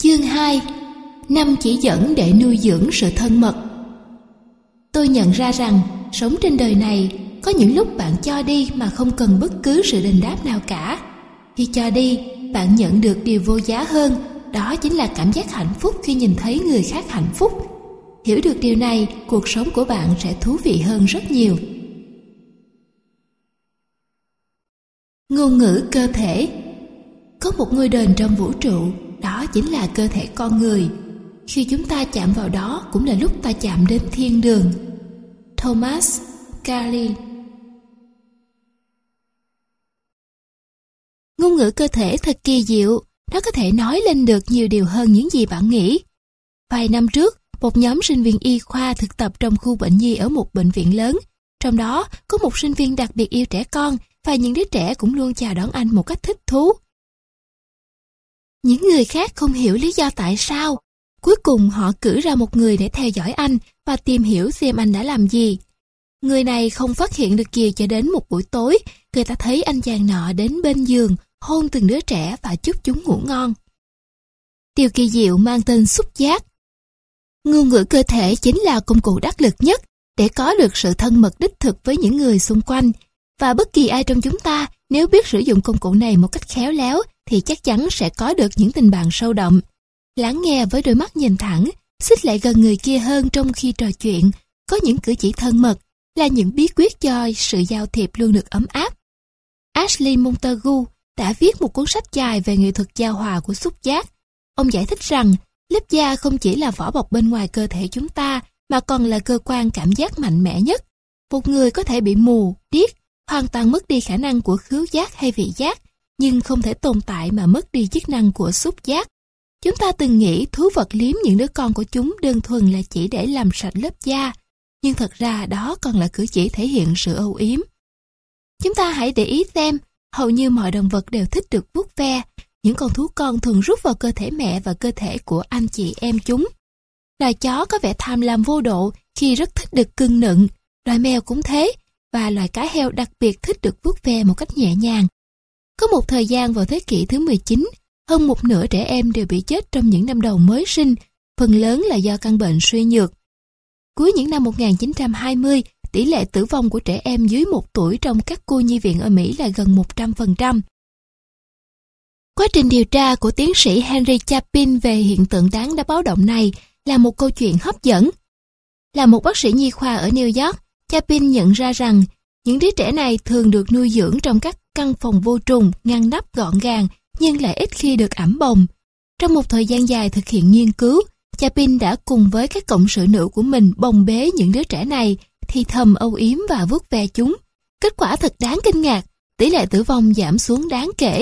Chương 2. 5 chỉ dẫn để nuôi dưỡng sự thân mật. Tôi nhận ra rằng sống trên đời này có những lúc bạn cho đi mà không cần bất cứ sự đền đáp nào cả. Khi cho đi, bạn nhận được điều vô giá hơn, đó chính là cảm giác hạnh phúc khi nhìn thấy người khác hạnh phúc. Hiểu được điều này, cuộc sống của bạn sẽ thú vị hơn rất nhiều. Ngôn ngữ cơ thể. Có một ngôi đền trong vũ trụ, đó chính là cơ thể con người. Khi chúng ta chạm vào đó cũng là lúc ta chạm đến thiên đường. Thomas Carlyle. Ngôn ngữ cơ thể thật kỳ diệu, nó có thể nói lên được nhiều điều hơn những gì bạn nghĩ. Vài năm trước, một nhóm sinh viên y khoa thực tập trong khu bệnh nhi ở một bệnh viện lớn. Trong đó có một sinh viên đặc biệt yêu trẻ con và những đứa trẻ cũng luôn chào đón anh một cách thích thú. Những người khác không hiểu lý do tại sao. Cuối cùng họ cử ra một người để theo dõi anh và tìm hiểu xem anh đã làm gì. Người này không phát hiện được gì cho đến một buổi tối, người ta thấy anh chàng nọ đến bên giường, hôn từng đứa trẻ và chúc chúng ngủ ngon. Điều kỳ diệu mang tên xúc giác. Ngôn ngữ cơ thể chính là công cụ đắc lực nhất để có được sự thân mật đích thực với những người xung quanh. Và bất kỳ ai trong chúng ta nếu biết sử dụng công cụ này một cách khéo léo thì chắc chắn sẽ có được những tình bạn sâu đậm. Lắng nghe với đôi mắt nhìn thẳng, xích lại gần người kia hơn trong khi trò chuyện, có những cử chỉ thân mật là những bí quyết cho sự giao thiệp luôn được ấm áp. Ashley Montagu đã viết một cuốn sách dài về nghệ thuật giao hòa của xúc giác. Ông giải thích rằng lớp da không chỉ là vỏ bọc bên ngoài cơ thể chúng ta mà còn là cơ quan cảm giác mạnh mẽ nhất. Một người có thể bị mù, điếc, hoàn toàn mất đi khả năng của khứu giác hay vị giác, nhưng không thể tồn tại mà mất đi chức năng của xúc giác. Chúng ta từng nghĩ thú vật liếm những đứa con của chúng đơn thuần là chỉ để làm sạch lớp da, nhưng thật ra đó còn là cử chỉ thể hiện sự âu yếm. Chúng ta hãy để ý xem, hầu như mọi động vật đều thích được vuốt ve. Những con thú con thường rút vào cơ thể mẹ và cơ thể của anh chị em chúng. Loài chó có vẻ tham lam vô độ khi rất thích được cưng nựng, loài mèo cũng thế, và loài cá heo đặc biệt thích được vuốt ve một cách nhẹ nhàng. Có một thời gian vào thế kỷ thứ 19, hơn một nửa trẻ em đều bị chết trong những năm đầu mới sinh, phần lớn là do căn bệnh suy nhược. Cuối những năm 1920, tỷ lệ tử vong của trẻ em dưới 1 tuổi trong các cô nhi viện ở Mỹ là gần 100%. Quá trình điều tra của tiến sĩ Henry Chapin về hiện tượng đáng báo động này là một câu chuyện hấp dẫn. Là một bác sĩ nhi khoa ở New York, Chapin nhận ra rằng những đứa trẻ này thường được nuôi dưỡng trong các căn phòng vô trùng, ngăn nắp gọn gàng, nhưng lại ít khi được ẵm bồng. Trong một thời gian dài thực hiện nghiên cứu, Chapin đã cùng với các cộng sự nữ của mình bồng bế những đứa trẻ này, thì thầm âu yếm và vuốt ve chúng. Kết quả thật đáng kinh ngạc, tỷ lệ tử vong giảm xuống đáng kể.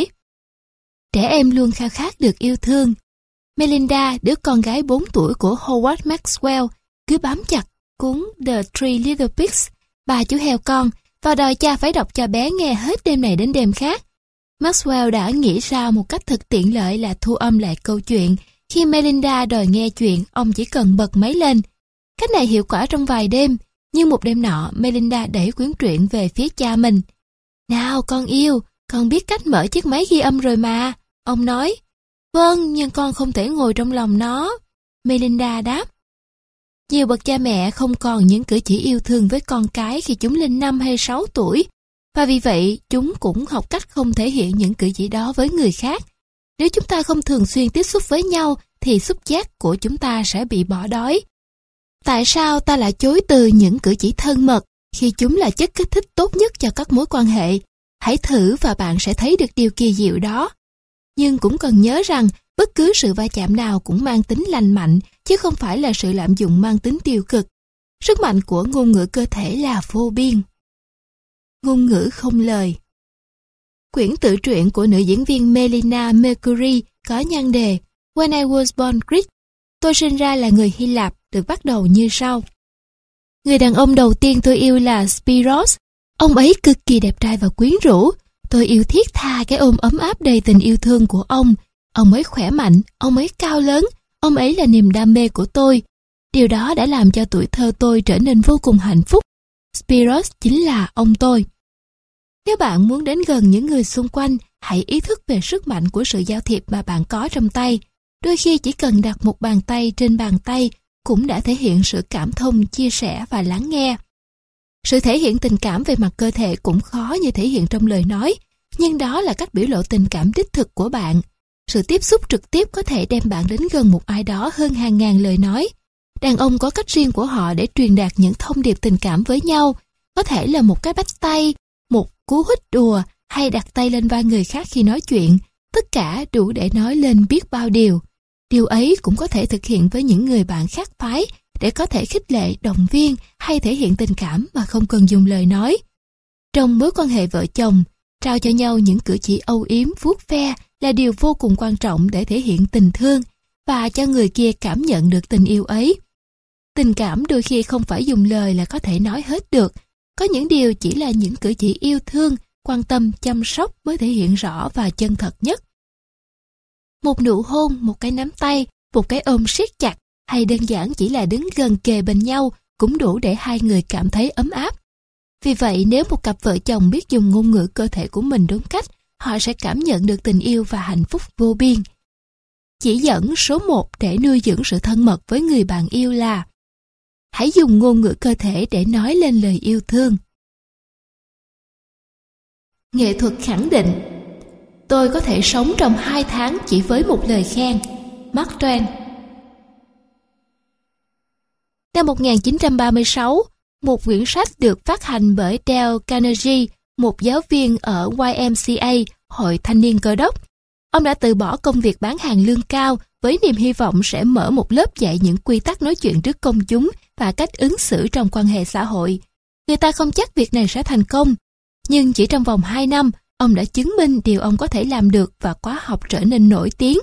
Trẻ em luôn khao khát được yêu thương. Melinda, đứa con gái 4 tuổi của Howard Maxwell, cứ bám chặt cuốn The Three Little Pigs, Bà chú heo con, và đòi cha phải đọc cho bé nghe hết đêm này đến đêm khác. Maxwell đã nghĩ ra một cách thật tiện lợi là thu âm lại câu chuyện. Khi Melinda đòi nghe chuyện, ông chỉ cần bật máy lên. Cách này hiệu quả trong vài đêm, nhưng một đêm nọ, Melinda đẩy quyển truyện về phía cha mình. "Nào con yêu, con biết cách mở chiếc máy ghi âm rồi mà," ông nói. "Vâng, nhưng con không thể ngồi trong lòng nó," Melinda đáp. Nhiều bậc cha mẹ không còn những cử chỉ yêu thương với con cái khi chúng lên 5 hay 6 tuổi, và vì vậy chúng cũng học cách không thể hiện những cử chỉ đó với người khác. Nếu chúng ta không thường xuyên tiếp xúc với nhau thì xúc giác của chúng ta sẽ bị bỏ đói. Tại sao ta lại chối từ những cử chỉ thân mật khi chúng là chất kích thích tốt nhất cho các mối quan hệ? Hãy thử và bạn sẽ thấy được điều kỳ diệu đó. Nhưng cũng cần nhớ rằng bất cứ sự va chạm nào cũng mang tính lành mạnh, chứ không phải là sự lạm dụng mang tính tiêu cực. Sức mạnh của ngôn ngữ cơ thể là vô biên. Ngôn ngữ không lời. Quyển tự truyện của nữ diễn viên Melina Mercury có nhan đề When I Was Born Greek, tôi sinh ra là người Hy Lạp, được bắt đầu như sau. Người đàn ông đầu tiên tôi yêu là Spiros. Ông ấy cực kỳ đẹp trai và quyến rũ. Tôi yêu thiết tha cái ôm ấm áp đầy tình yêu thương của ông. Ông ấy khỏe mạnh, ông ấy cao lớn, ông ấy là niềm đam mê của tôi. Điều đó đã làm cho tuổi thơ tôi trở nên vô cùng hạnh phúc. Spiros chính là ông tôi. Nếu bạn muốn đến gần những người xung quanh, hãy ý thức về sức mạnh của sự giao thiệp mà bạn có trong tay. đôi khi chỉ cần đặt một bàn tay trên bàn tay cũng đã thể hiện sự cảm thông, chia sẻ và lắng nghe. Sự thể hiện tình cảm về mặt cơ thể cũng khó như thể hiện trong lời nói, nhưng đó là cách biểu lộ tình cảm đích thực của bạn. Sự tiếp xúc trực tiếp có thể đem bạn đến gần một ai đó hơn hàng ngàn lời nói. Đàn ông có cách riêng của họ để truyền đạt những thông điệp tình cảm với nhau, có thể là một cái bắt tay, một cú hít đùa hay đặt tay lên vai người khác khi nói chuyện, tất cả đủ để nói lên biết bao điều. Điều ấy cũng có thể thực hiện với những người bạn khác phái để có thể khích lệ, động viên hay thể hiện tình cảm mà không cần dùng lời nói. Trong mối quan hệ vợ chồng, trao cho nhau những cử chỉ âu yếm, vuốt ve là điều vô cùng quan trọng để thể hiện tình thương và cho người kia cảm nhận được tình yêu ấy. Tình cảm đôi khi không phải dùng lời là có thể nói hết được. Có những điều chỉ là những cử chỉ yêu thương, quan tâm, chăm sóc mới thể hiện rõ và chân thật nhất. Một nụ hôn, một cái nắm tay, một cái ôm siết chặt hay đơn giản chỉ là đứng gần kề bên nhau cũng đủ để hai người cảm thấy ấm áp. Vì vậy, nếu một cặp vợ chồng biết dùng ngôn ngữ cơ thể của mình đúng cách, họ sẽ cảm nhận được tình yêu và hạnh phúc vô biên. Chỉ dẫn số 1 để nuôi dưỡng sự thân mật với người bạn yêu là: hãy dùng ngôn ngữ cơ thể để nói lên lời yêu thương. Nghệ thuật khẳng định. Tôi có thể sống trong 2 tháng chỉ với một lời khen. Mark Twain. Năm 1936, một quyển sách được phát hành bởi Dale Carnegie, một giáo viên ở YMCA, Hội Thanh niên Cơ đốc. Ông đã từ bỏ công việc bán hàng lương cao với niềm hy vọng sẽ mở một lớp dạy những quy tắc nói chuyện trước công chúng và cách ứng xử trong quan hệ xã hội. Người ta không chắc việc này sẽ thành công, nhưng chỉ trong vòng 2 năm, ông đã chứng minh điều ông có thể làm được và khóa học trở nên nổi tiếng.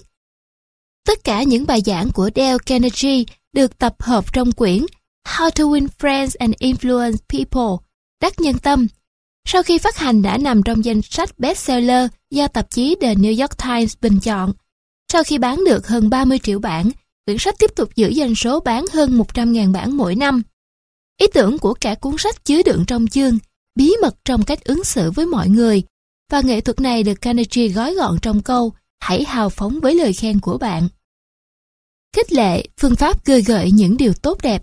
Tất cả những bài giảng của Dale Carnegie được tập hợp trong quyển How to Win Friends and Influence People, đắc nhân tâm. Sau khi phát hành đã nằm trong danh sách bestseller do tạp chí The New York Times bình chọn. Sau khi bán được hơn 30 triệu bản, quyển sách tiếp tục giữ doanh số bán hơn 100.000 bản mỗi năm. Ý tưởng của cả cuốn sách chứa đựng trong chương bí mật trong cách ứng xử với mọi người, và nghệ thuật này được Carnegie gói gọn trong câu: hãy hào phóng với lời khen của bạn. Khích lệ, phương pháp khơi gợi những điều tốt đẹp.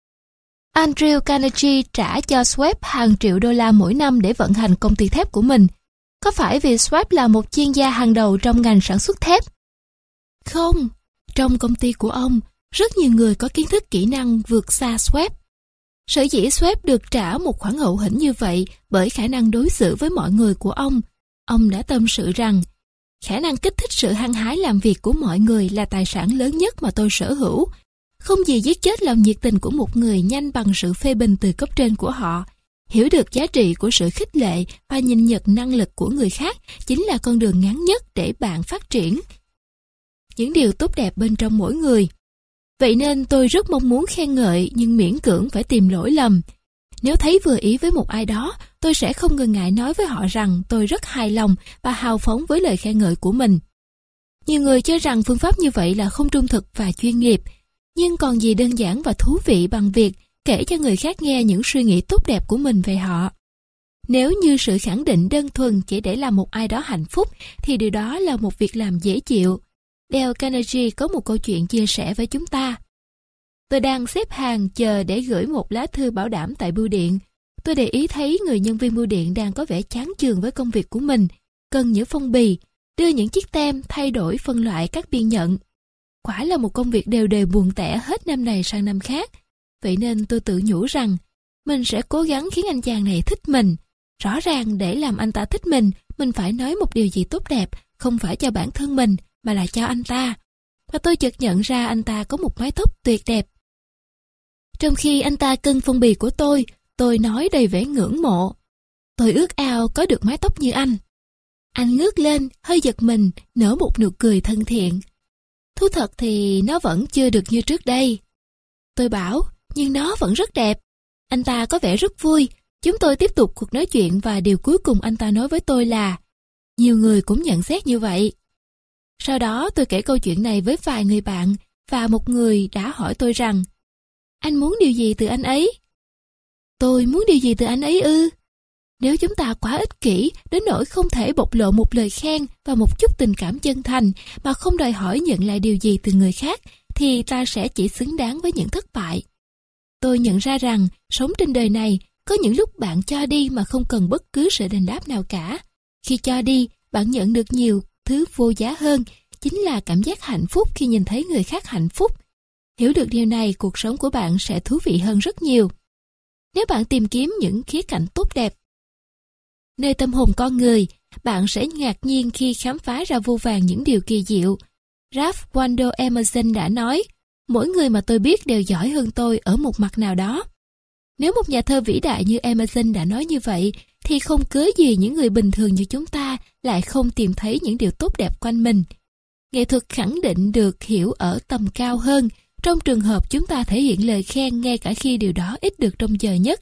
Andrew Carnegie trả cho Schwab hàng triệu đô la mỗi năm để vận hành công ty thép của mình. Có phải vì Schwab là một chuyên gia hàng đầu trong ngành sản xuất thép? Không, trong công ty của ông, rất nhiều người có kiến thức kỹ năng vượt xa Schwab. Sở dĩ Schwab được trả một khoản hậu hĩnh như vậy bởi khả năng đối xử với mọi người của ông. Ông đã tâm sự rằng, khả năng kích thích sự hăng hái làm việc của mọi người là tài sản lớn nhất mà tôi sở hữu. Không gì giết chết lòng nhiệt tình của một người nhanh bằng sự phê bình từ cấp trên của họ. Hiểu được giá trị của sự khích lệ và nhìn nhận năng lực của người khác chính là con đường ngắn nhất để bạn phát triển những điều tốt đẹp bên trong mỗi người. Vậy nên tôi rất mong muốn khen ngợi nhưng miễn cưỡng phải tìm lỗi lầm. Nếu thấy vừa ý với một ai đó, tôi sẽ không ngần ngại nói với họ rằng tôi rất hài lòng và hào phóng với lời khen ngợi của mình. Nhiều người cho rằng phương pháp như vậy là không trung thực và chuyên nghiệp, nhưng còn gì đơn giản và thú vị bằng việc kể cho người khác nghe những suy nghĩ tốt đẹp của mình về họ. Nếu như sự khẳng định đơn thuần chỉ để làm một ai đó hạnh phúc, thì điều đó là một việc làm dễ chịu. Dale Carnegie có một câu chuyện chia sẻ với chúng ta. Tôi đang xếp hàng chờ để gửi một lá thư bảo đảm tại bưu điện. Tôi để ý thấy người nhân viên bưu điện đang có vẻ chán chường với công việc của mình, cần những phong bì, đưa những chiếc tem, thay đổi phân loại các biên nhận. Quả là một công việc đều đều buồn tẻ hết năm này sang năm khác. Vậy nên tôi tự nhủ rằng mình sẽ cố gắng khiến anh chàng này thích mình. Rõ ràng để làm anh ta thích mình phải nói một điều gì tốt đẹp, không phải cho bản thân mình mà là cho anh ta. Và tôi chợt nhận ra anh ta có một mái tóc tuyệt đẹp. Trong khi anh ta cân phong bì của tôi nói đầy vẻ ngưỡng mộ. Tôi ước ao có được mái tóc như anh. Anh ngước lên, hơi giật mình, nở một nụ cười thân thiện. Thú thật thì nó vẫn chưa được như trước đây. Tôi bảo, nhưng nó vẫn rất đẹp. Anh ta có vẻ rất vui. Chúng tôi tiếp tục cuộc nói chuyện và điều cuối cùng anh ta nói với tôi là nhiều người cũng nhận xét như vậy. Sau đó tôi kể câu chuyện này với vài người bạn và một người đã hỏi tôi rằng anh muốn điều gì từ anh ấy? Tôi muốn điều gì từ anh ấy ư? Nếu chúng ta quá ích kỷ đến nỗi không thể bộc lộ một lời khen và một chút tình cảm chân thành mà không đòi hỏi nhận lại điều gì từ người khác, thì ta sẽ chỉ xứng đáng với những thất bại. Tôi nhận ra rằng, sống trên đời này, có những lúc bạn cho đi mà không cần bất cứ sự đền đáp nào cả. Khi cho đi, bạn nhận được nhiều thứ vô giá hơn, chính là cảm giác hạnh phúc khi nhìn thấy người khác hạnh phúc. Hiểu được điều này, cuộc sống của bạn sẽ thú vị hơn rất nhiều. Nếu bạn tìm kiếm những khía cạnh tốt đẹp nơi tâm hồn con người, bạn sẽ ngạc nhiên khi khám phá ra vô vàn những điều kỳ diệu. Ralph Waldo Emerson đã nói, mỗi người mà tôi biết đều giỏi hơn tôi ở một mặt nào đó. Nếu một nhà thơ vĩ đại như Emerson đã nói như vậy, thì không cớ gì những người bình thường như chúng ta lại không tìm thấy những điều tốt đẹp quanh mình. Nghệ thuật khẳng định được hiểu ở tầm cao hơn, trong trường hợp chúng ta thể hiện lời khen ngay cả khi điều đó ít được trông chờ nhất.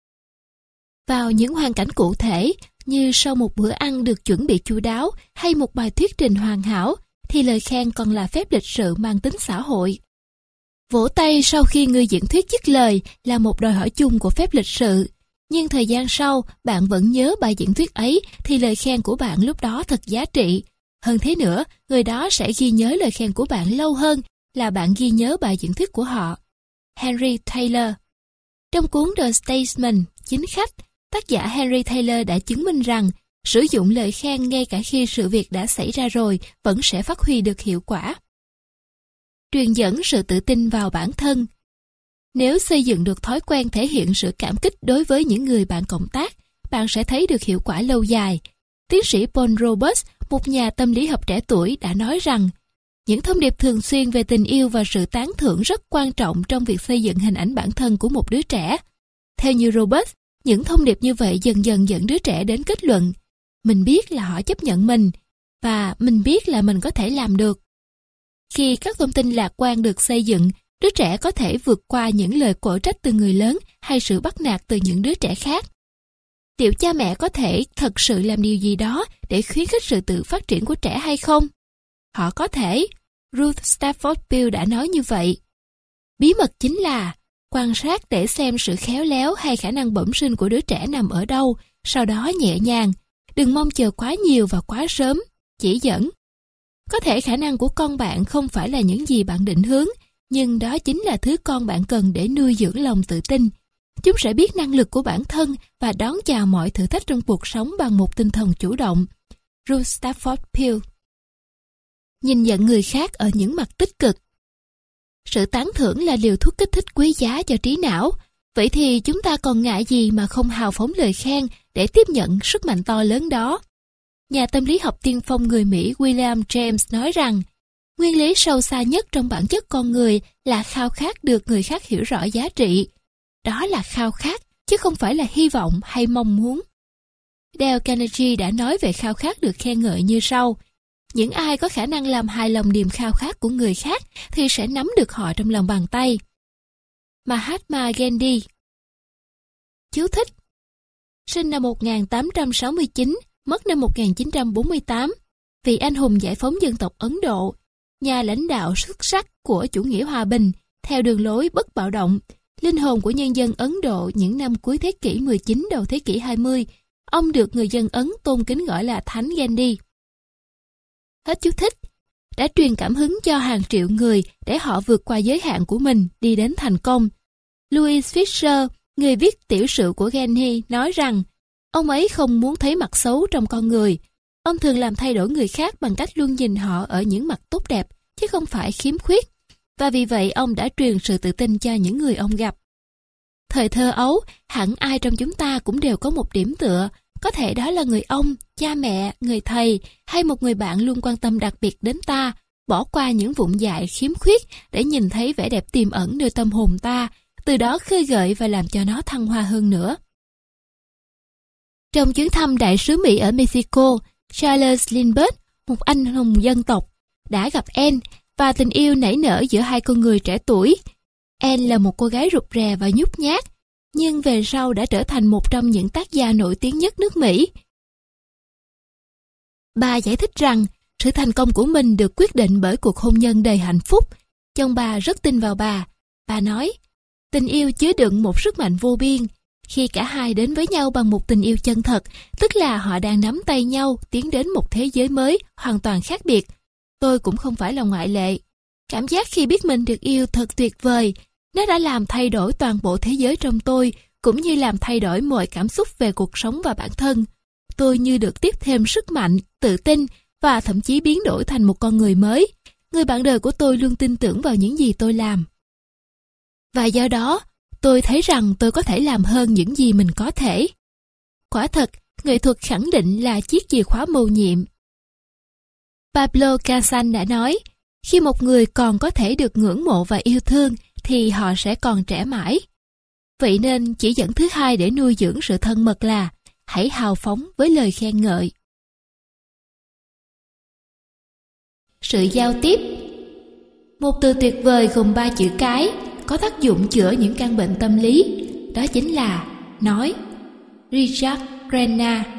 Vào những hoàn cảnh cụ thể, như sau một bữa ăn được chuẩn bị chu đáo hay một bài thuyết trình hoàn hảo, thì lời khen còn là phép lịch sự mang tính xã hội. Vỗ tay sau khi người diễn thuyết dứt lời là một đòi hỏi chung của phép lịch sự. Nhưng thời gian sau, bạn vẫn nhớ bài diễn thuyết ấy, thì lời khen của bạn lúc đó thật giá trị. Hơn thế nữa, người đó sẽ ghi nhớ lời khen của bạn lâu hơn là bạn ghi nhớ bài diễn thuyết của họ. Henry Taylor. Trong cuốn The Statesman, chính khách, tác giả Henry Taylor đã chứng minh rằng sử dụng lời khen ngay cả khi sự việc đã xảy ra rồi vẫn sẽ phát huy được hiệu quả. Truyền dẫn sự tự tin vào bản thân. Nếu xây dựng được thói quen thể hiện sự cảm kích đối với những người bạn cộng tác, bạn sẽ thấy được hiệu quả lâu dài. Tiến sĩ Paul Roberts, một nhà tâm lý học trẻ tuổi, đã nói rằng những thông điệp thường xuyên về tình yêu và sự tán thưởng rất quan trọng trong việc xây dựng hình ảnh bản thân của một đứa trẻ. Theo như Roberts, những thông điệp như vậy dần dần dẫn đứa trẻ đến kết luận, mình biết là họ chấp nhận mình, và mình biết là mình có thể làm được. Khi các thông tin lạc quan được xây dựng, đứa trẻ có thể vượt qua những lời quở trách từ người lớn hay sự bắt nạt từ những đứa trẻ khác. Liệu cha mẹ có thể thật sự làm điều gì đó để khuyến khích sự tự phát triển của trẻ hay không? Họ có thể. Ruth Stafford Beale đã nói như vậy. Bí mật chính là quan sát để xem sự khéo léo hay khả năng bẩm sinh của đứa trẻ nằm ở đâu, sau đó nhẹ nhàng. Đừng mong chờ quá nhiều và quá sớm. Chỉ dẫn. Có thể khả năng của con bạn không phải là những gì bạn định hướng, nhưng đó chính là thứ con bạn cần để nuôi dưỡng lòng tự tin. Chúng sẽ biết năng lực của bản thân và đón chào mọi thử thách trong cuộc sống bằng một tinh thần chủ động. Ruth Stafford Beale. Nhìn nhận người khác ở những mặt tích cực. Sự tán thưởng là liều thuốc kích thích quý giá cho trí não. Vậy thì chúng ta còn ngại gì mà không hào phóng lời khen để tiếp nhận sức mạnh to lớn đó? Nhà tâm lý học tiên phong người Mỹ William James nói rằng, nguyên lý sâu xa nhất trong bản chất con người là khao khát được người khác hiểu rõ giá trị. Đó là khao khát, chứ không phải là hy vọng hay mong muốn. Dale Carnegie đã nói về khao khát được khen ngợi như sau. Những ai có khả năng làm hài lòng niềm khao khát của người khác thì sẽ nắm được họ trong lòng bàn tay. Mahatma Gandhi. Chú thích. Sinh năm 1869, mất năm 1948, vị anh hùng giải phóng dân tộc Ấn Độ, nhà lãnh đạo xuất sắc của chủ nghĩa hòa bình, theo đường lối bất bạo động, linh hồn của nhân dân Ấn Độ những năm cuối thế kỷ 19 đầu thế kỷ 20, ông được người dân Ấn tôn kính gọi là Thánh Gandhi. Hết chú thích. Đã truyền cảm hứng cho hàng triệu người để họ vượt qua giới hạn của mình, đi đến thành công. Louis Fisher, người viết tiểu sử của Gandhi, nói rằng ông ấy không muốn thấy mặt xấu trong con người. Ông thường làm thay đổi người khác bằng cách luôn nhìn họ ở những mặt tốt đẹp, chứ không phải khiếm khuyết. Và vì vậy ông đã truyền sự tự tin cho những người ông gặp. Thời thơ ấu, hẳn ai trong chúng ta cũng đều có một điểm tựa. Có thể đó là người ông, cha mẹ, người thầy hay một người bạn luôn quan tâm đặc biệt đến ta, bỏ qua những vụng dại khiếm khuyết để nhìn thấy vẻ đẹp tiềm ẩn nơi tâm hồn ta, từ đó khơi gợi và làm cho nó thăng hoa hơn nữa. Trong chuyến thăm đại sứ Mỹ ở Mexico, Charles Lindbergh, một anh hùng dân tộc, đã gặp Anne và tình yêu nảy nở giữa hai con người trẻ tuổi. Anne là một cô gái rụt rè và nhút nhát, nhưng về sau đã trở thành một trong những tác gia nổi tiếng nhất nước Mỹ. Bà giải thích rằng sự thành công của mình được quyết định bởi cuộc hôn nhân đầy hạnh phúc. Chồng bà rất tin vào bà. Bà nói, tình yêu chứa đựng một sức mạnh vô biên. Khi cả hai đến với nhau bằng một tình yêu chân thật, tức là họ đang nắm tay nhau tiến đến một thế giới mới hoàn toàn khác biệt. Tôi cũng không phải là ngoại lệ. Cảm giác khi biết mình được yêu thật tuyệt vời. Nó đã làm thay đổi toàn bộ thế giới trong tôi, cũng như làm thay đổi mọi cảm xúc về cuộc sống và bản thân. Tôi như được tiếp thêm sức mạnh, tự tin và thậm chí biến đổi thành một con người mới. Người bạn đời của tôi luôn tin tưởng vào những gì tôi làm. Và do đó, tôi thấy rằng tôi có thể làm hơn những gì mình có thể. Quả thật, nghệ thuật khẳng định là chiếc chìa khóa mầu nhiệm. Pablo Casals đã nói, khi một người còn có thể được ngưỡng mộ và yêu thương, thì họ sẽ còn trẻ mãi. Vậy nên chỉ dẫn thứ hai để nuôi dưỡng sự thân mật là hãy hào phóng với lời khen ngợi. Sự giao tiếp. Một từ tuyệt vời gồm 3 chữ cái, có tác dụng chữa những căn bệnh tâm lý, đó chính là nói. Richard Crenna.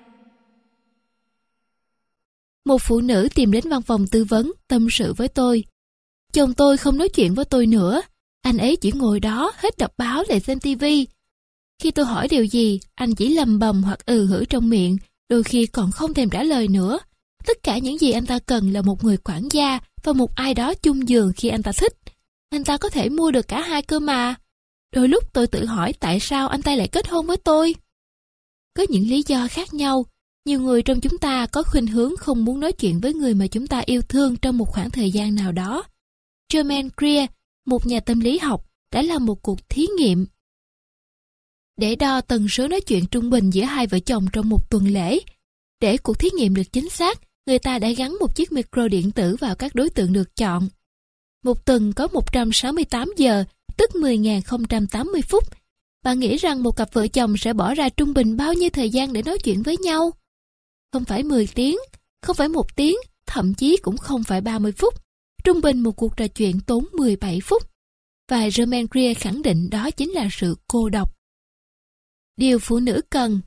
Một phụ nữ tìm đến văn phòng tư vấn tâm sự với tôi. Chồng tôi không nói chuyện với tôi nữa, anh ấy chỉ ngồi đó hết đọc báo lại xem tivi. Khi tôi hỏi điều gì, anh chỉ lầm bầm hoặc hử trong miệng, đôi khi còn không thèm trả lời nữa. Tất cả những gì anh ta cần là một người quản gia và một ai đó chung giường khi anh ta thích. Anh ta có thể mua được cả hai cơ mà. Đôi lúc tôi tự hỏi tại sao anh ta lại kết hôn với tôi. Có những lý do khác nhau. Nhiều người trong chúng ta có khuynh hướng không muốn nói chuyện với người mà chúng ta yêu thương trong một khoảng thời gian nào đó. Germaine Greer, một nhà tâm lý học, đã làm một cuộc thí nghiệm để đo tần số nói chuyện trung bình giữa hai vợ chồng trong một tuần lễ. Để cuộc thí nghiệm được chính xác, người ta đã gắn một chiếc micro điện tử vào các đối tượng được chọn. Một tuần có 168 giờ, tức 10.080 phút. Bạn nghĩ rằng một cặp vợ chồng sẽ bỏ ra trung bình bao nhiêu thời gian để nói chuyện với nhau? Không phải 10 tiếng, không phải 1 tiếng, thậm chí cũng không phải 30 phút. Trung bình một cuộc trò chuyện tốn 17 phút. Và Germaine Greer khẳng định đó chính là sự cô độc. Điều phụ nữ cần.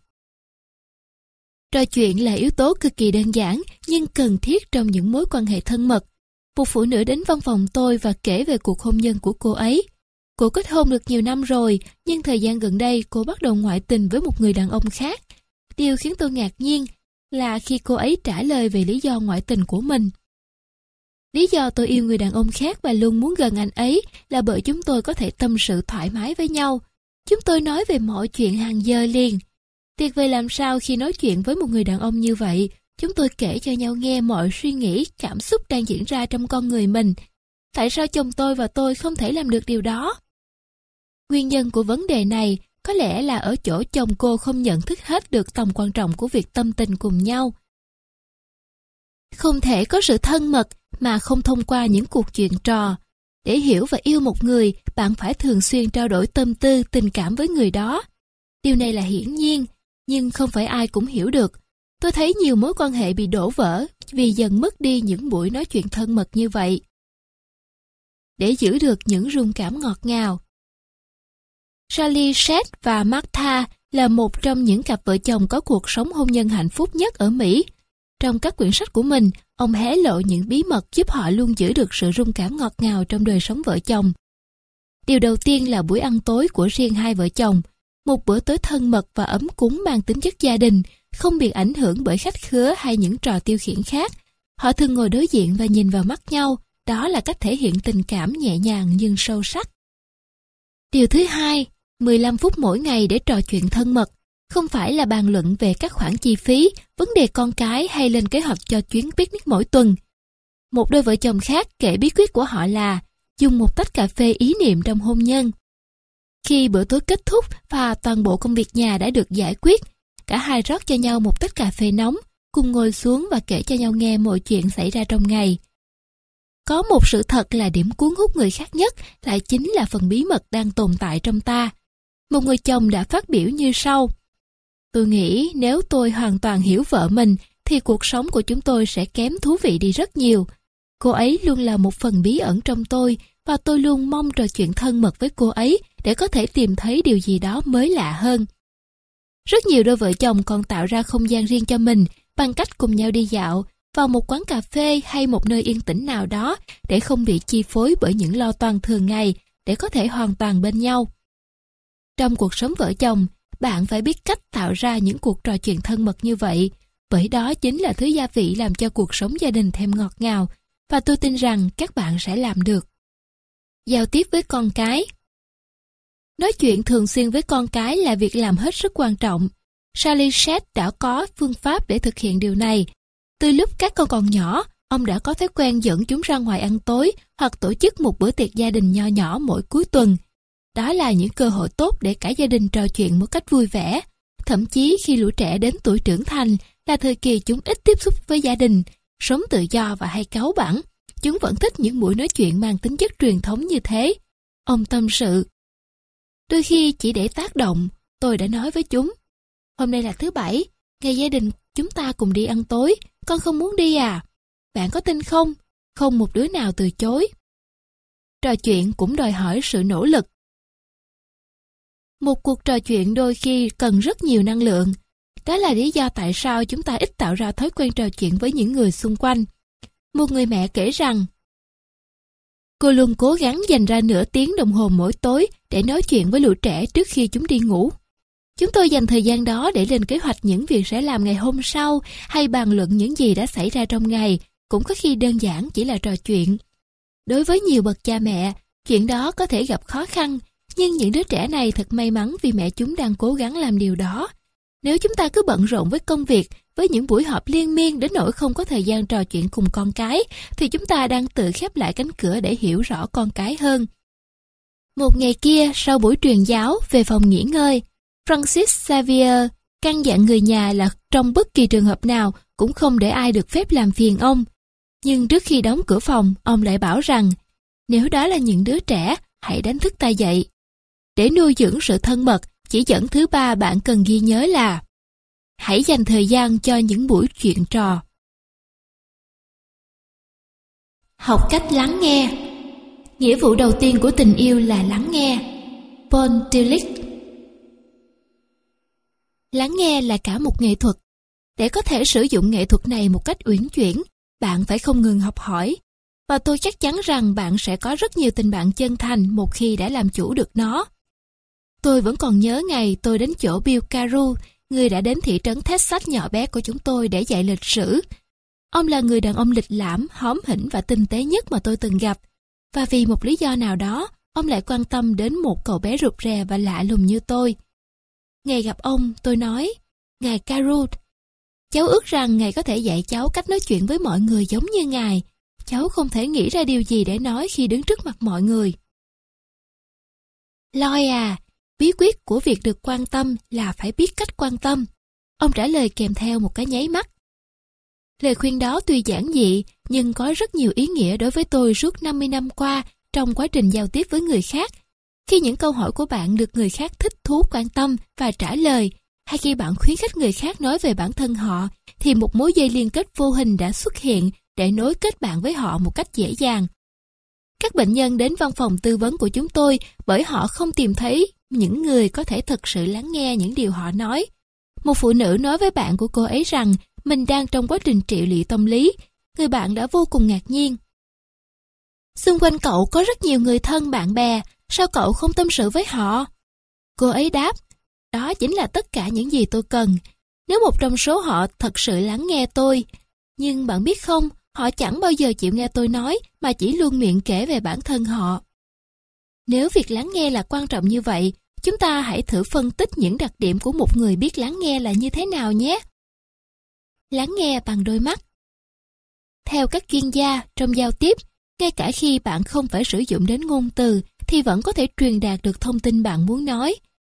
Trò chuyện là yếu tố cực kỳ đơn giản nhưng cần thiết trong những mối quan hệ thân mật. Một phụ nữ đến văn phòng tôi và kể về cuộc hôn nhân của cô ấy. Cô kết hôn được nhiều năm rồi, nhưng thời gian gần đây cô bắt đầu ngoại tình với một người đàn ông khác. Điều khiến tôi ngạc nhiên là khi cô ấy trả lời về lý do ngoại tình của mình. Lý do tôi yêu người đàn ông khác và luôn muốn gần anh ấy là bởi chúng tôi có thể tâm sự thoải mái với nhau. Chúng tôi nói về mọi chuyện hàng giờ liền. Tuyệt vời làm sao khi nói chuyện với một người đàn ông như vậy, chúng tôi kể cho nhau nghe mọi suy nghĩ, cảm xúc đang diễn ra trong con người mình. Tại sao chồng tôi và tôi không thể làm được điều đó? Nguyên nhân của vấn đề này có lẽ là ở chỗ chồng cô không nhận thức hết được tầm quan trọng của việc tâm tình cùng nhau. Không thể có sự thân mật mà không thông qua những cuộc chuyện trò. Để hiểu và yêu một người, bạn phải thường xuyên trao đổi tâm tư, tình cảm với người đó. Điều này là hiển nhiên, nhưng không phải ai cũng hiểu được. Tôi thấy nhiều mối quan hệ bị đổ vỡ vì dần mất đi những buổi nói chuyện thân mật như vậy. Để giữ được những rung cảm ngọt ngào. Charlie Shedd và Martha là một trong những cặp vợ chồng có cuộc sống hôn nhân hạnh phúc nhất ở Mỹ. Trong các quyển sách của mình, ông hé lộ những bí mật giúp họ luôn giữ được sự rung cảm ngọt ngào trong đời sống vợ chồng. Điều đầu tiên là buổi ăn tối của riêng hai vợ chồng, một bữa tối thân mật và ấm cúng mang tính chất gia đình, không bị ảnh hưởng bởi khách khứa hay những trò tiêu khiển khác. Họ thường ngồi đối diện và nhìn vào mắt nhau, đó là cách thể hiện tình cảm nhẹ nhàng nhưng sâu sắc. Điều thứ hai, 15 phút mỗi ngày để trò chuyện thân mật, không phải là bàn luận về các khoản chi phí, vấn đề con cái hay lên kế hoạch cho chuyến picnic mỗi tuần. Một đôi vợ chồng khác kể bí quyết của họ là dùng một tách cà phê ý niệm trong hôn nhân. Khi bữa tối kết thúc và toàn bộ công việc nhà đã được giải quyết, cả hai rót cho nhau một tách cà phê nóng, cùng ngồi xuống và kể cho nhau nghe mọi chuyện xảy ra trong ngày. Có một sự thật là điểm cuốn hút người khác nhất lại chính là phần bí mật đang tồn tại trong ta. Một người chồng đã phát biểu như sau: tôi nghĩ nếu tôi hoàn toàn hiểu vợ mình thì cuộc sống của chúng tôi sẽ kém thú vị đi rất nhiều. Cô ấy luôn là một phần bí ẩn trong tôi và tôi luôn mong trò chuyện thân mật với cô ấy để có thể tìm thấy điều gì đó mới lạ hơn. Rất nhiều đôi vợ chồng còn tạo ra không gian riêng cho mình bằng cách cùng nhau đi dạo, vào một quán cà phê hay một nơi yên tĩnh nào đó để không bị chi phối bởi những lo toan thường ngày, để có thể hoàn toàn bên nhau. Trong cuộc sống vợ chồng, bạn phải biết cách tạo ra những cuộc trò chuyện thân mật như vậy, bởi đó chính là thứ gia vị làm cho cuộc sống gia đình thêm ngọt ngào, và tôi tin rằng các bạn sẽ làm được. Giao tiếp với con cái. Nói chuyện thường xuyên với con cái là việc làm hết sức quan trọng. Charlie Shed đã có phương pháp để thực hiện điều này. Từ lúc các con còn nhỏ, ông đã có thói quen dẫn chúng ra ngoài ăn tối hoặc tổ chức một bữa tiệc gia đình nho nhỏ mỗi cuối tuần. Đó là những cơ hội tốt để cả gia đình trò chuyện một cách vui vẻ. Thậm chí khi lũ trẻ đến tuổi trưởng thành là thời kỳ chúng ít tiếp xúc với gia đình, sống tự do và hay cáu bẳn. Chúng vẫn thích những buổi nói chuyện mang tính chất truyền thống như thế. Ông tâm sự. Đôi khi chỉ để tác động, tôi đã nói với chúng. Hôm nay là thứ Bảy, ngày gia đình chúng ta cùng đi ăn tối, con không muốn đi à? Bạn có tin không? Không một đứa nào từ chối. Trò chuyện cũng đòi hỏi sự nỗ lực. Một cuộc trò chuyện đôi khi cần rất nhiều năng lượng. Đó là lý do tại sao chúng ta ít tạo ra thói quen trò chuyện với những người xung quanh. Một người mẹ kể rằng, cô luôn cố gắng dành ra nửa tiếng đồng hồ mỗi tối để nói chuyện với lũ trẻ trước khi chúng đi ngủ. Chúng tôi dành thời gian đó để lên kế hoạch những việc sẽ làm ngày hôm sau hay bàn luận những gì đã xảy ra trong ngày, cũng có khi đơn giản chỉ là trò chuyện. Đối với nhiều bậc cha mẹ, chuyện đó có thể gặp khó khăn, nhưng những đứa trẻ này thật may mắn vì mẹ chúng đang cố gắng làm điều đó. Nếu chúng ta cứ bận rộn với công việc, với những buổi họp liên miên đến nỗi không có thời gian trò chuyện cùng con cái, thì chúng ta đang tự khép lại cánh cửa để hiểu rõ con cái hơn. Một ngày kia, sau buổi truyền giáo về phòng nghỉ ngơi, Francis Xavier căn dặn người nhà là trong bất kỳ trường hợp nào cũng không để ai được phép làm phiền ông. Nhưng trước khi đóng cửa phòng, ông lại bảo rằng, nếu đó là những đứa trẻ, hãy đánh thức ta dậy. Để nuôi dưỡng sự thân mật, chỉ dẫn thứ ba bạn cần ghi nhớ là hãy dành thời gian cho những buổi chuyện trò. Học cách lắng nghe. Nghĩa vụ đầu tiên của tình yêu là lắng nghe. Paul Tillich. Lắng nghe là cả một nghệ thuật. Để có thể sử dụng nghệ thuật này một cách uyển chuyển, bạn phải không ngừng học hỏi. Và tôi chắc chắn rằng bạn sẽ có rất nhiều tình bạn chân thành một khi đã làm chủ được nó. Tôi vẫn còn nhớ ngày tôi đến chỗ Bill Carew, người đã đến thị trấn Texas nhỏ bé của chúng tôi để dạy lịch sử. Ông là người đàn ông lịch lãm, hóm hỉnh và tinh tế nhất mà tôi từng gặp. Và vì một lý do nào đó, ông lại quan tâm đến một cậu bé rụt rè và lạ lùng như tôi. Ngày gặp ông, tôi nói, Ngài Carew, cháu ước rằng Ngài có thể dạy cháu cách nói chuyện với mọi người giống như Ngài. Cháu không thể nghĩ ra điều gì để nói khi đứng trước mặt mọi người. Lloyd à, bí quyết của việc được quan tâm là phải biết cách quan tâm. Ông trả lời kèm theo một cái nháy mắt. Lời khuyên đó tuy giản dị, nhưng có rất nhiều ý nghĩa đối với tôi suốt 50 năm qua trong quá trình giao tiếp với người khác. Khi những câu hỏi của bạn được người khác thích thú quan tâm và trả lời, hay khi bạn khuyến khích người khác nói về bản thân họ, thì một mối dây liên kết vô hình đã xuất hiện để nối kết bạn với họ một cách dễ dàng. Các bệnh nhân đến văn phòng tư vấn của chúng tôi bởi họ không tìm thấy những người có thể thực sự lắng nghe những điều họ nói. Một phụ nữ nói với bạn của cô ấy rằng mình đang trong quá trình trị liệu tâm lý. Người bạn đã vô cùng ngạc nhiên. Xung quanh cậu có rất nhiều người thân bạn bè, sao cậu không tâm sự với họ? Cô ấy đáp, đó chính là tất cả những gì tôi cần. Nếu một trong số họ thật sự lắng nghe tôi. Nhưng bạn biết không, họ chẳng bao giờ chịu nghe tôi nói mà chỉ luôn miệng kể về bản thân họ. Nếu việc lắng nghe là quan trọng như vậy, chúng ta hãy thử phân tích những đặc điểm của một người biết lắng nghe là như thế nào nhé. Lắng nghe bằng đôi mắt. Theo các chuyên gia trong giao tiếp, ngay cả khi bạn không phải sử dụng đến ngôn từ thì vẫn có thể truyền đạt được thông tin bạn muốn nói.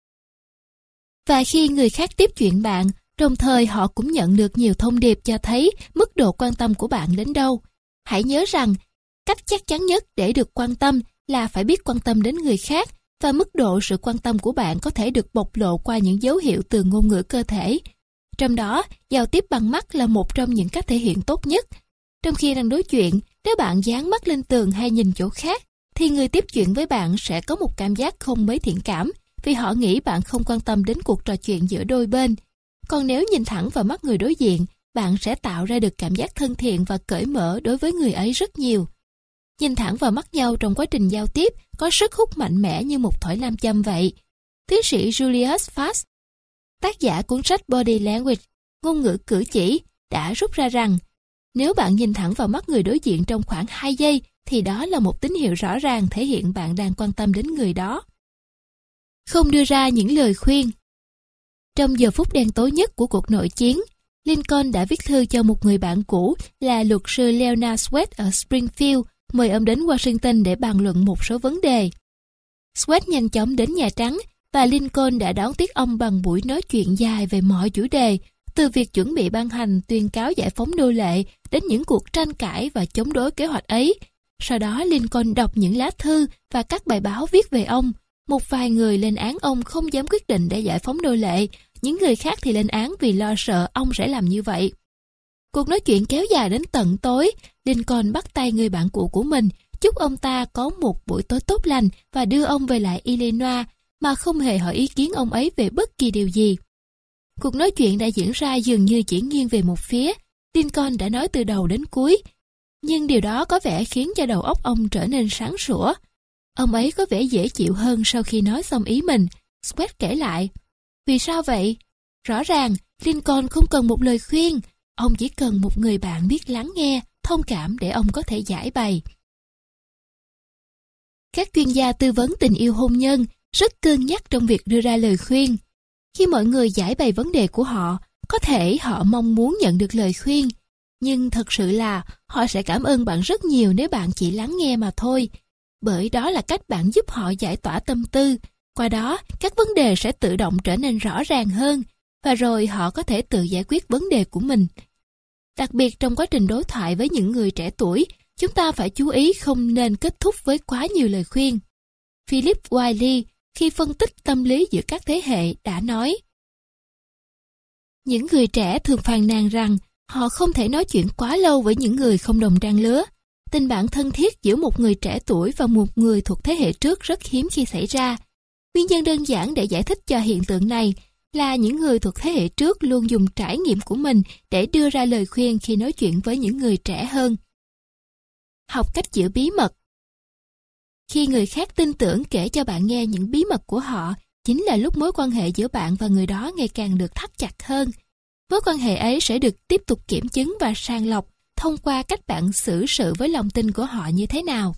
Và khi người khác tiếp chuyện bạn, đồng thời họ cũng nhận được nhiều thông điệp cho thấy mức độ quan tâm của bạn đến đâu. Hãy nhớ rằng, cách chắc chắn nhất để được quan tâm là phải biết quan tâm đến người khác, và mức độ sự quan tâm của bạn có thể được bộc lộ qua những dấu hiệu từ ngôn ngữ cơ thể. Trong đó, giao tiếp bằng mắt là một trong những cách thể hiện tốt nhất. Trong khi đang đối chuyện, nếu bạn dán mắt lên tường hay nhìn chỗ khác, thì người tiếp chuyện với bạn sẽ có một cảm giác không mấy thiện cảm, vì họ nghĩ bạn không quan tâm đến cuộc trò chuyện giữa đôi bên. Còn nếu nhìn thẳng vào mắt người đối diện, bạn sẽ tạo ra được cảm giác thân thiện và cởi mở đối với người ấy rất nhiều. Nhìn thẳng vào mắt nhau trong quá trình giao tiếp có sức hút mạnh mẽ như một thỏi nam châm vậy. tiến sĩ Julius Fast, tác giả cuốn sách Body Language, ngôn ngữ cử chỉ, đã rút ra rằng nếu bạn nhìn thẳng vào mắt người đối diện trong khoảng 2 giây thì đó là một tín hiệu rõ ràng thể hiện bạn đang quan tâm đến người đó. Không đưa ra những lời khuyên. Trong giờ phút đen tối nhất của cuộc nội chiến, Lincoln đã viết thư cho một người bạn cũ là luật sư Leonard Swett ở Springfield, mời ông đến Washington để bàn luận một số vấn đề. Swett nhanh chóng đến Nhà Trắng và Lincoln đã đón tiếp ông bằng buổi nói chuyện dài về mọi chủ đề, từ việc chuẩn bị ban hành tuyên cáo giải phóng nô lệ đến những cuộc tranh cãi và chống đối kế hoạch ấy. Sau đó Lincoln đọc những lá thư và các bài báo viết về ông. Một vài người lên án ông không dám quyết định để giải phóng nô lệ, những người khác thì lên án vì lo sợ ông sẽ làm như vậy. Cuộc nói chuyện kéo dài đến tận tối. Lincoln bắt tay người bạn cũ của mình, chúc ông ta có một buổi tối tốt lành và đưa ông về lại Illinois mà không hề hỏi ý kiến ông ấy về bất kỳ điều gì. Cuộc nói chuyện đã diễn ra dường như chỉ nghiêng về một phía. Lincoln đã nói từ đầu đến cuối, nhưng điều đó có vẻ khiến cho đầu óc ông trở nên sáng sủa. Ông ấy có vẻ dễ chịu hơn sau khi nói xong ý mình. Swett kể lại. Vì sao vậy? Rõ ràng, Lincoln không cần một lời khuyên. Ông chỉ cần một người bạn biết lắng nghe, thông cảm để ông có thể giải bày. Các chuyên gia tư vấn tình yêu hôn nhân rất cân nhắc trong việc đưa ra lời khuyên. Khi mọi người giải bày vấn đề của họ, có thể họ mong muốn nhận được lời khuyên, nhưng thật sự là họ sẽ cảm ơn bạn rất nhiều nếu bạn chỉ lắng nghe mà thôi, bởi đó là cách bạn giúp họ giải tỏa tâm tư. Qua đó, các vấn đề sẽ tự động trở nên rõ ràng hơn, và rồi họ có thể tự giải quyết vấn đề của mình. Đặc biệt trong quá trình đối thoại với những người trẻ tuổi, chúng ta phải chú ý không nên kết thúc với quá nhiều lời khuyên. Philip Wylie, khi phân tích tâm lý giữa các thế hệ, đã nói: những người trẻ thường phàn nàn rằng họ không thể nói chuyện quá lâu với những người không đồng trang lứa. Tình bạn thân thiết giữa một người trẻ tuổi và một người thuộc thế hệ trước rất hiếm khi xảy ra. Nguyên nhân đơn giản để giải thích cho hiện tượng này là những người thuộc thế hệ trước luôn dùng trải nghiệm của mình để đưa ra lời khuyên khi nói chuyện với những người trẻ hơn. Học cách giữ bí mật. Khi người khác tin tưởng kể cho bạn nghe những bí mật của họ, chính là lúc mối quan hệ giữa bạn và người đó ngày càng được thắt chặt hơn. Mối quan hệ ấy sẽ được tiếp tục kiểm chứng và sàng lọc thông qua cách bạn xử sự với lòng tin của họ như thế nào.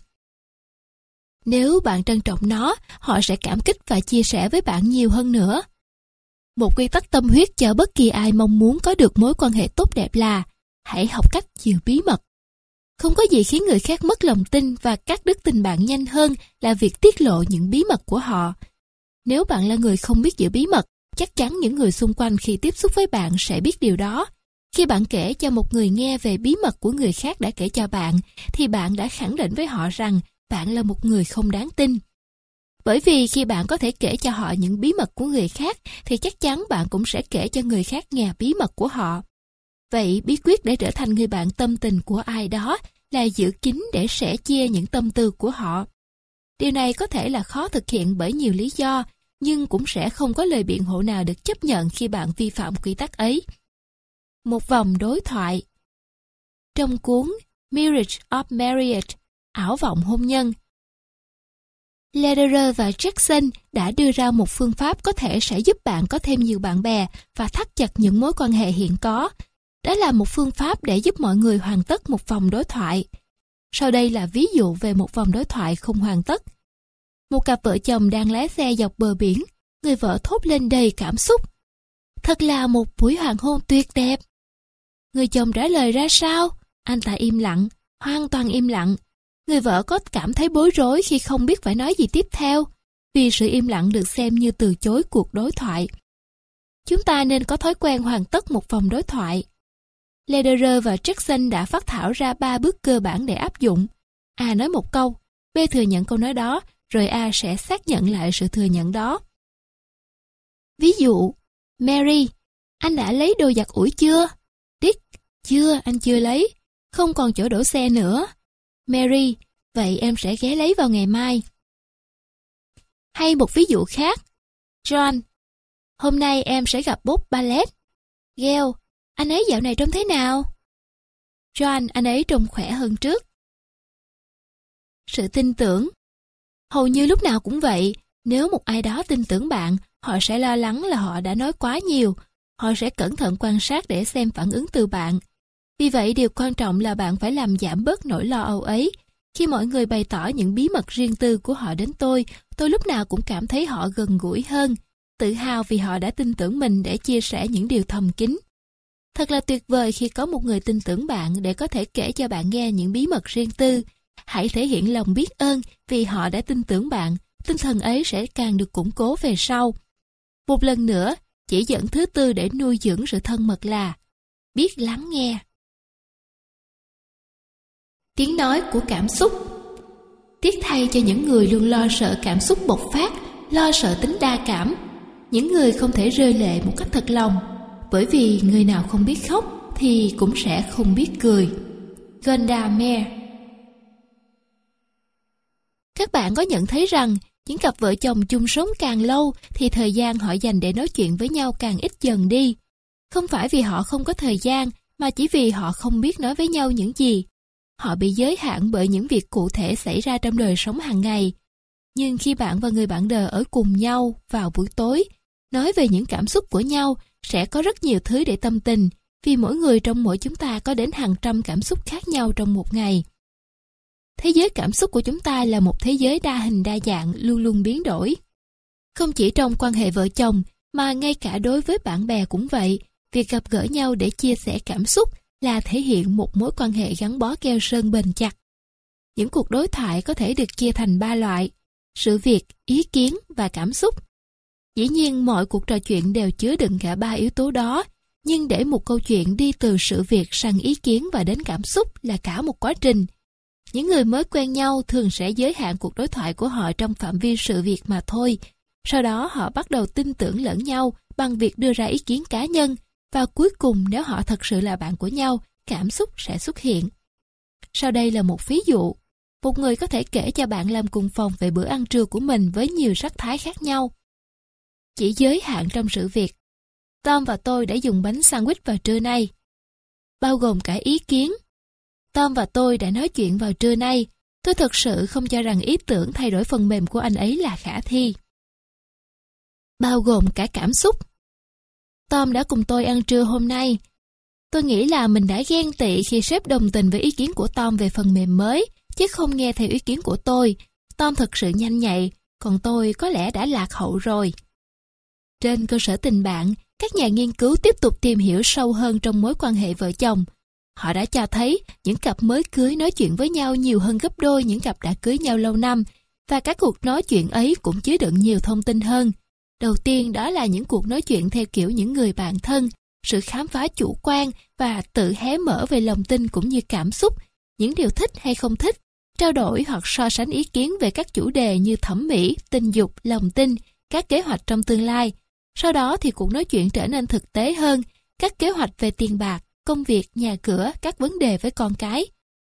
Nếu bạn trân trọng nó, họ sẽ cảm kích và chia sẻ với bạn nhiều hơn nữa. Một quy tắc tâm huyết cho bất kỳ ai mong muốn có được mối quan hệ tốt đẹp là hãy học cách giữ bí mật. Không có gì khiến người khác mất lòng tin và cắt đứt tình bạn nhanh hơn là việc tiết lộ những bí mật của họ. Nếu bạn là người không biết giữ bí mật, chắc chắn những người xung quanh khi tiếp xúc với bạn sẽ biết điều đó. Khi bạn kể cho một người nghe về bí mật của người khác đã kể cho bạn, thì bạn đã khẳng định với họ rằng bạn là một người không đáng tin. Bởi vì khi bạn có thể kể cho họ những bí mật của người khác, thì chắc chắn bạn cũng sẽ kể cho người khác nghe bí mật của họ. Vậy bí quyết để trở thành người bạn tâm tình của ai đó là giữ kín để sẻ chia những tâm tư của họ. Điều này có thể là khó thực hiện bởi nhiều lý do, nhưng cũng sẽ không có lời biện hộ nào được chấp nhận khi bạn vi phạm quy tắc ấy. Một vòng đối thoại. Trong cuốn Mirage of Marriage, ảo vọng hôn nhân, Lederer và Jackson đã đưa ra một phương pháp có thể sẽ giúp bạn có thêm nhiều bạn bè và thắt chặt những mối quan hệ hiện có. Đó là một phương pháp để giúp mọi người hoàn tất một vòng đối thoại. Sau đây là ví dụ về một vòng đối thoại không hoàn tất. Một cặp vợ chồng đang lái xe dọc bờ biển. Người vợ thốt lên đầy cảm xúc: thật là một buổi hoàng hôn tuyệt đẹp. Người chồng trả lời ra sao? Anh ta im lặng, hoàn toàn im lặng. Người vợ có cảm thấy bối rối khi không biết phải nói gì tiếp theo, vì sự im lặng được xem như từ chối cuộc đối thoại. Chúng ta nên có thói quen hoàn tất một vòng đối thoại. Lederer và Jackson đã phát thảo ra 3 bước cơ bản để áp dụng. A nói một câu, B thừa nhận câu nói đó, rồi A sẽ xác nhận lại sự thừa nhận đó. Ví dụ, Mary: anh đã lấy đồ giặt ủi chưa? Dick: chưa, anh chưa lấy. Không còn chỗ đổ xe nữa. Mary: vậy em sẽ ghé lấy vào ngày mai. Hay một ví dụ khác, John: hôm nay em sẽ gặp Bob Ballet. Gail: anh ấy dạo này trông thế nào? John: anh ấy trông khỏe hơn trước. Sự tin tưởng. Hầu như lúc nào cũng vậy, Nếu một ai đó tin tưởng bạn, họ sẽ lo lắng là họ đã nói quá nhiều. Họ sẽ cẩn thận quan sát để xem phản ứng từ bạn. Vì vậy, điều quan trọng là bạn phải làm giảm bớt nỗi lo âu ấy. Khi mọi người bày tỏ những bí mật riêng tư của họ đến tôi lúc nào cũng cảm thấy họ gần gũi hơn, tự hào vì họ đã tin tưởng mình để chia sẻ những điều thầm kín. Thật là tuyệt vời khi có một người tin tưởng bạn để có thể kể cho bạn nghe những bí mật riêng tư. Hãy thể hiện lòng biết ơn vì họ đã tin tưởng bạn, tinh thần ấy sẽ càng được củng cố về sau. Một lần nữa, chỉ dẫn thứ tư để nuôi dưỡng sự thân mật là biết lắng nghe. Tiếng nói của cảm xúc. Tiếc thay cho những người luôn lo sợ cảm xúc bộc phát, lo sợ tính đa cảm. Những người không thể rơi lệ một cách thật lòng, bởi vì người nào không biết khóc thì cũng sẽ không biết cười. Gonda Meir. Các bạn có nhận thấy rằng những cặp vợ chồng chung sống càng lâu thì thời gian họ dành để nói chuyện với nhau càng ít dần đi. Không phải vì họ không có thời gian, mà chỉ vì họ không biết nói với nhau những gì. Họ bị giới hạn bởi những việc cụ thể xảy ra trong đời sống hàng ngày. Nhưng khi bạn và người bạn đời ở cùng nhau vào buổi tối, nói về những cảm xúc của nhau, sẽ có rất nhiều thứ để tâm tình, vì mỗi người trong mỗi chúng ta có đến hàng trăm cảm xúc khác nhau trong một ngày. Thế giới cảm xúc của chúng ta là một thế giới đa hình đa dạng, luôn luôn biến đổi. Không chỉ trong quan hệ vợ chồng, mà ngay cả đối với bạn bè cũng vậy, việc gặp gỡ nhau để chia sẻ cảm xúc là thể hiện một mối quan hệ gắn bó keo sơn bền chặt. Những cuộc đối thoại có thể được chia thành 3 loại: sự việc, ý kiến và cảm xúc. Dĩ nhiên mọi cuộc trò chuyện đều chứa đựng cả 3 yếu tố đó, nhưng để một câu chuyện đi từ sự việc sang ý kiến và đến cảm xúc là cả một quá trình. Những người mới quen nhau thường sẽ giới hạn cuộc đối thoại của họ trong phạm vi sự việc mà thôi. Sau đó họ bắt đầu tin tưởng lẫn nhau bằng việc đưa ra ý kiến cá nhân, và cuối cùng nếu họ thật sự là bạn của nhau, cảm xúc sẽ xuất hiện. Sau đây là một ví dụ. Một người có thể kể cho bạn làm cùng phòng về bữa ăn trưa của mình với nhiều sắc thái khác nhau. Chỉ giới hạn trong sự việc: Tom và tôi đã dùng bánh sandwich vào trưa nay. Bao gồm cả ý kiến: Tom và tôi đã nói chuyện vào trưa nay. Tôi thật sự không cho rằng ý tưởng thay đổi phần mềm của anh ấy là khả thi. Bao gồm cả cảm xúc: Tom đã cùng tôi ăn trưa hôm nay. Tôi nghĩ là mình đã ghen tị khi sếp đồng tình với ý kiến của Tom về phần mềm mới, chứ không nghe theo ý kiến của tôi. Tom thật sự nhanh nhạy, còn tôi có lẽ đã lạc hậu rồi. Trên cơ sở tình bạn, các nhà nghiên cứu tiếp tục tìm hiểu sâu hơn trong mối quan hệ vợ chồng. Họ đã cho thấy những cặp mới cưới nói chuyện với nhau nhiều hơn gấp đôi những cặp đã cưới nhau lâu năm, và các cuộc nói chuyện ấy cũng chứa đựng nhiều thông tin hơn. Đầu tiên đó là những cuộc nói chuyện theo kiểu những người bạn thân, sự khám phá chủ quan và tự hé mở về lòng tin cũng như cảm xúc, những điều thích hay không thích, trao đổi hoặc so sánh ý kiến về các chủ đề như thẩm mỹ, tình dục, lòng tin, các kế hoạch trong tương lai. Sau đó thì cuộc nói chuyện trở nên thực tế hơn, các kế hoạch về tiền bạc, công việc, nhà cửa, các vấn đề với con cái.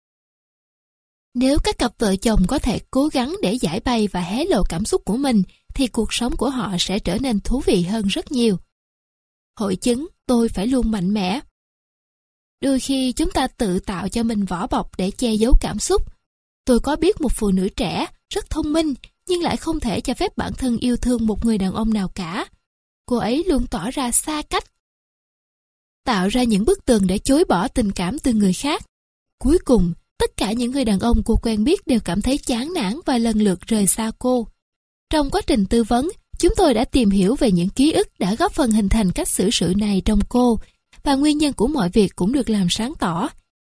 Nếu các cặp vợ chồng có thể cố gắng để giải bày và hé lộ cảm xúc của mình, thì cuộc sống của họ sẽ trở nên thú vị hơn rất nhiều. Hội chứng tôi phải luôn mạnh mẽ. Đôi khi chúng ta tự tạo cho mình vỏ bọc để che giấu cảm xúc. Tôi có biết một phụ nữ trẻ, rất thông minh, nhưng lại không thể cho phép bản thân yêu thương một người đàn ông nào cả. Cô ấy luôn tỏ ra xa cách, tạo ra những bức tường để chối bỏ tình cảm từ người khác. Cuối cùng, tất cả những người đàn ông cô quen biết đều cảm thấy chán nản và lần lượt rời xa cô. Trong quá trình tư vấn, chúng tôi đã tìm hiểu về những ký ức đã góp phần hình thành cách xử sự này trong cô, và nguyên nhân của mọi việc cũng được làm sáng tỏ.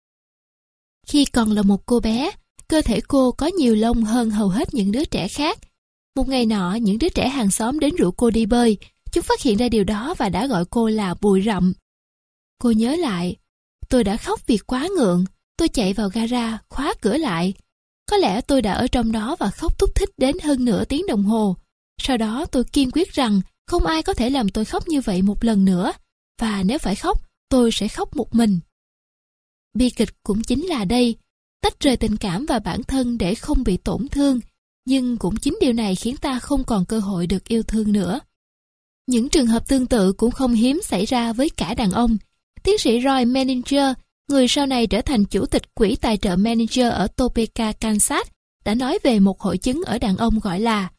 Khi còn là một cô bé, cơ thể cô có nhiều lông hơn hầu hết những đứa trẻ khác. Một ngày nọ, những đứa trẻ hàng xóm đến rủ cô đi bơi. Chúng phát hiện ra điều đó và đã gọi cô là bụi rậm. Cô nhớ lại: tôi đã khóc vì quá ngượng. Tôi chạy vào gara, khóa cửa lại. Có lẽ tôi đã ở trong đó và khóc thúc thích đến hơn nửa tiếng đồng hồ. Sau đó tôi kiên quyết rằng không ai có thể làm tôi khóc như vậy một lần nữa. Và nếu phải khóc, tôi sẽ khóc một mình. Bi kịch cũng chính là đây, tách rời tình cảm và bản thân để không bị tổn thương. Nhưng cũng chính điều này khiến ta không còn cơ hội được yêu thương nữa. Những trường hợp tương tự cũng không hiếm xảy ra với cả đàn ông. Tiến sĩ Roy Menninger, người sau này trở thành chủ tịch quỹ tài trợ Menninger ở Topeka, Kansas, đã nói về một hội chứng ở đàn ông gọi là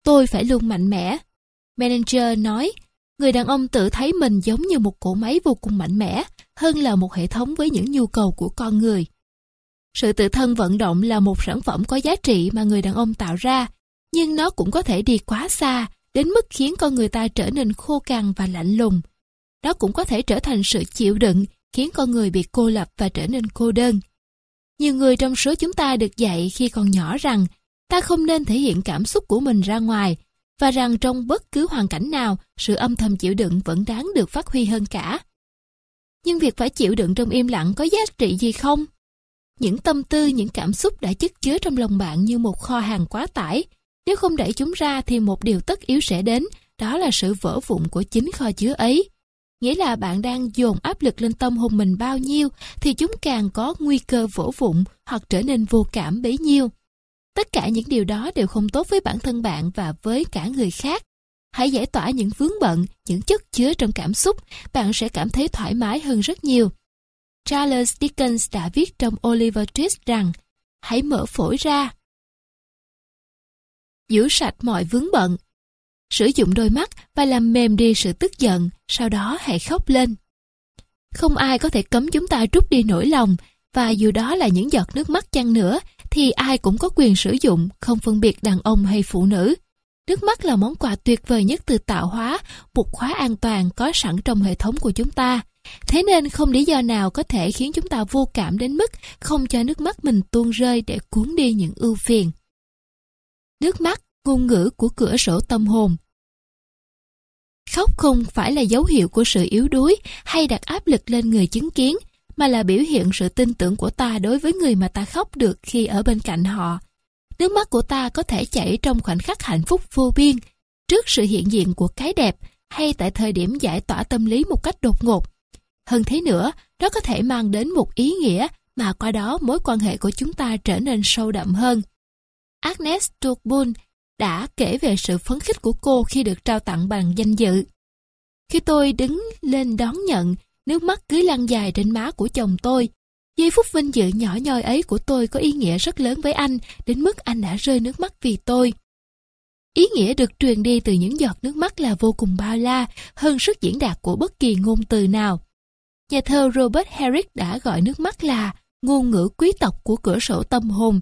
tôi phải luôn mạnh mẽ. Menninger nói, người đàn ông tự thấy mình giống như một cỗ máy vô cùng mạnh mẽ, hơn là một hệ thống với những nhu cầu của con người. Sự tự thân vận động là một sản phẩm có giá trị mà người đàn ông tạo ra, nhưng nó cũng có thể đi quá xa, đến mức khiến con người ta trở nên khô cằn và lạnh lùng. Nó cũng có thể trở thành sự chịu đựng, khiến con người bị cô lập và trở nên cô đơn. Nhiều người trong số chúng ta được dạy khi còn nhỏ rằng ta không nên thể hiện cảm xúc của mình ra ngoài, và rằng trong bất cứ hoàn cảnh nào, sự âm thầm chịu đựng vẫn đáng được phát huy hơn cả. Nhưng việc phải chịu đựng trong im lặng có giá trị gì không? Những tâm tư, những cảm xúc đã chất chứa trong lòng bạn như một kho hàng quá tải. Nếu không đẩy chúng ra thì một điều tất yếu sẽ đến, đó là sự vỡ vụn của chính kho chứa ấy. Nghĩa là bạn đang dồn áp lực lên tâm hồn mình bao nhiêu thì chúng càng có nguy cơ vỡ vụn hoặc trở nên vô cảm bấy nhiêu. Tất cả những điều đó đều không tốt với bản thân bạn và với cả người khác. Hãy giải tỏa những vướng bận, những chất chứa trong cảm xúc, bạn sẽ cảm thấy thoải mái hơn rất nhiều. Charles Dickens đã viết trong Oliver Twist rằng, hãy mở phổi ra, giữ sạch mọi vướng bận, sử dụng đôi mắt và làm mềm đi sự tức giận, sau đó hãy khóc lên. Không ai có thể cấm chúng ta trút đi nỗi lòng, và dù đó là những giọt nước mắt chăng nữa, thì ai cũng có quyền sử dụng, không phân biệt đàn ông hay phụ nữ. Nước mắt là món quà tuyệt vời nhất từ tạo hóa, một khóa an toàn có sẵn trong hệ thống của chúng ta. Thế nên không lý do nào có thể khiến chúng ta vô cảm đến mức không cho nước mắt mình tuôn rơi để cuốn đi những ưu phiền. Nước mắt, ngôn ngữ của cửa sổ tâm hồn. Khóc không phải là dấu hiệu của sự yếu đuối hay đặt áp lực lên người chứng kiến, mà là biểu hiện sự tin tưởng của ta đối với người mà ta khóc được khi ở bên cạnh họ. Nước mắt của ta có thể chảy trong khoảnh khắc hạnh phúc vô biên, trước sự hiện diện của cái đẹp, hay tại thời điểm giải tỏa tâm lý một cách đột ngột. Hơn thế nữa, nó có thể mang đến một ý nghĩa mà qua đó mối quan hệ của chúng ta trở nên sâu đậm hơn. Agnes Turnbull đã kể về sự phấn khích của cô khi được trao tặng bằng danh dự. Khi tôi đứng lên đón nhận, nước mắt cứ lăn dài trên má của chồng tôi. Giây phút vinh dự nhỏ nhoi ấy của tôi có ý nghĩa rất lớn với anh, đến mức anh đã rơi nước mắt vì tôi. Ý nghĩa được truyền đi từ những giọt nước mắt là vô cùng bao la, hơn sức diễn đạt của bất kỳ ngôn từ nào. Nhà thơ Robert Herrick đã gọi nước mắt là ngôn ngữ quý tộc của cửa sổ tâm hồn.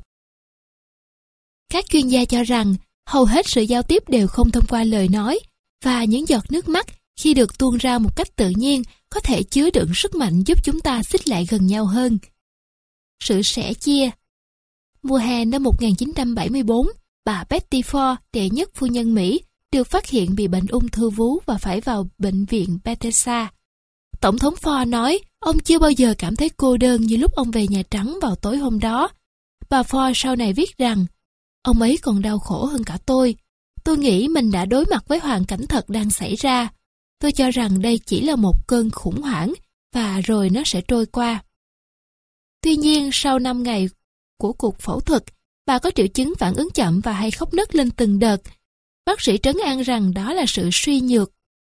Các chuyên gia cho rằng hầu hết sự giao tiếp đều không thông qua lời nói, và những giọt nước mắt khi được tuôn ra một cách tự nhiên có thể chứa đựng sức mạnh giúp chúng ta xích lại gần nhau hơn. Sự sẻ chia. Mùa hè năm 1974, bà Betty Ford, đệ nhất phu nhân Mỹ, được phát hiện bị bệnh ung thư vú và phải vào bệnh viện Bethesda. Tổng thống Ford nói ông chưa bao giờ cảm thấy cô đơn như lúc ông về Nhà Trắng vào tối hôm đó. Bà Ford sau này viết rằng, ông ấy còn đau khổ hơn cả tôi. Tôi nghĩ mình đã đối mặt với hoàn cảnh thật đang xảy ra. Tôi cho rằng đây chỉ là một cơn khủng hoảng và rồi nó sẽ trôi qua. Tuy nhiên, sau 5 ngày của cuộc phẫu thuật, bà có triệu chứng phản ứng chậm và hay khóc nấc lên từng đợt. Bác sĩ trấn an rằng đó là sự suy nhược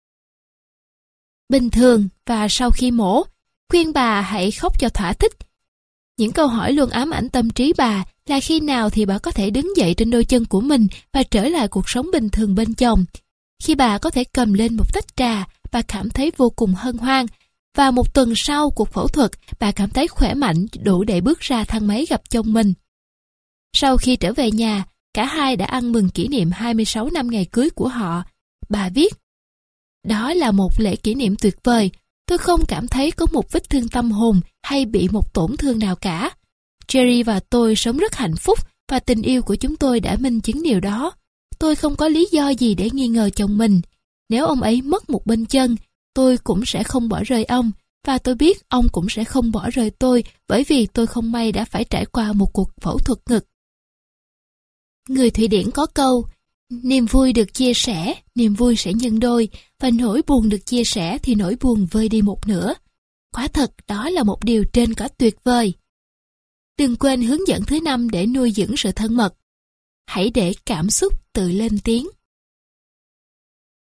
bình thường, và sau khi mổ, khuyên bà hãy khóc cho thỏa thích. Những câu hỏi luôn ám ảnh tâm trí bà là khi nào thì bà có thể đứng dậy trên đôi chân của mình và trở lại cuộc sống bình thường bên chồng. Khi bà có thể cầm lên một tách trà, bà cảm thấy vô cùng hân hoan. Và một tuần sau cuộc phẫu thuật, bà cảm thấy khỏe mạnh đủ để bước ra thang máy gặp chồng mình. Sau khi trở về nhà, cả hai đã ăn mừng kỷ niệm 26 năm ngày cưới của họ. Bà viết, đó là một lễ kỷ niệm tuyệt vời. Tôi không cảm thấy có một vết thương tâm hồn hay bị một tổn thương nào cả. Jerry và tôi sống rất hạnh phúc và tình yêu của chúng tôi đã minh chứng điều đó. Tôi không có lý do gì để nghi ngờ chồng mình. Nếu ông ấy mất một bên chân, tôi cũng sẽ không bỏ rơi ông, và tôi biết ông cũng sẽ không bỏ rơi tôi bởi vì tôi không may đã phải trải qua một cuộc phẫu thuật ngực. Người Thụy Điển có câu, niềm vui được chia sẻ, niềm vui sẽ nhân đôi, và nỗi buồn được chia sẻ thì nỗi buồn vơi đi một nửa. Quả thật đó là một điều trên cả tuyệt vời. Đừng quên hướng dẫn thứ 5 để nuôi dưỡng sự thân mật. Hãy để cảm xúc tự lên tiếng.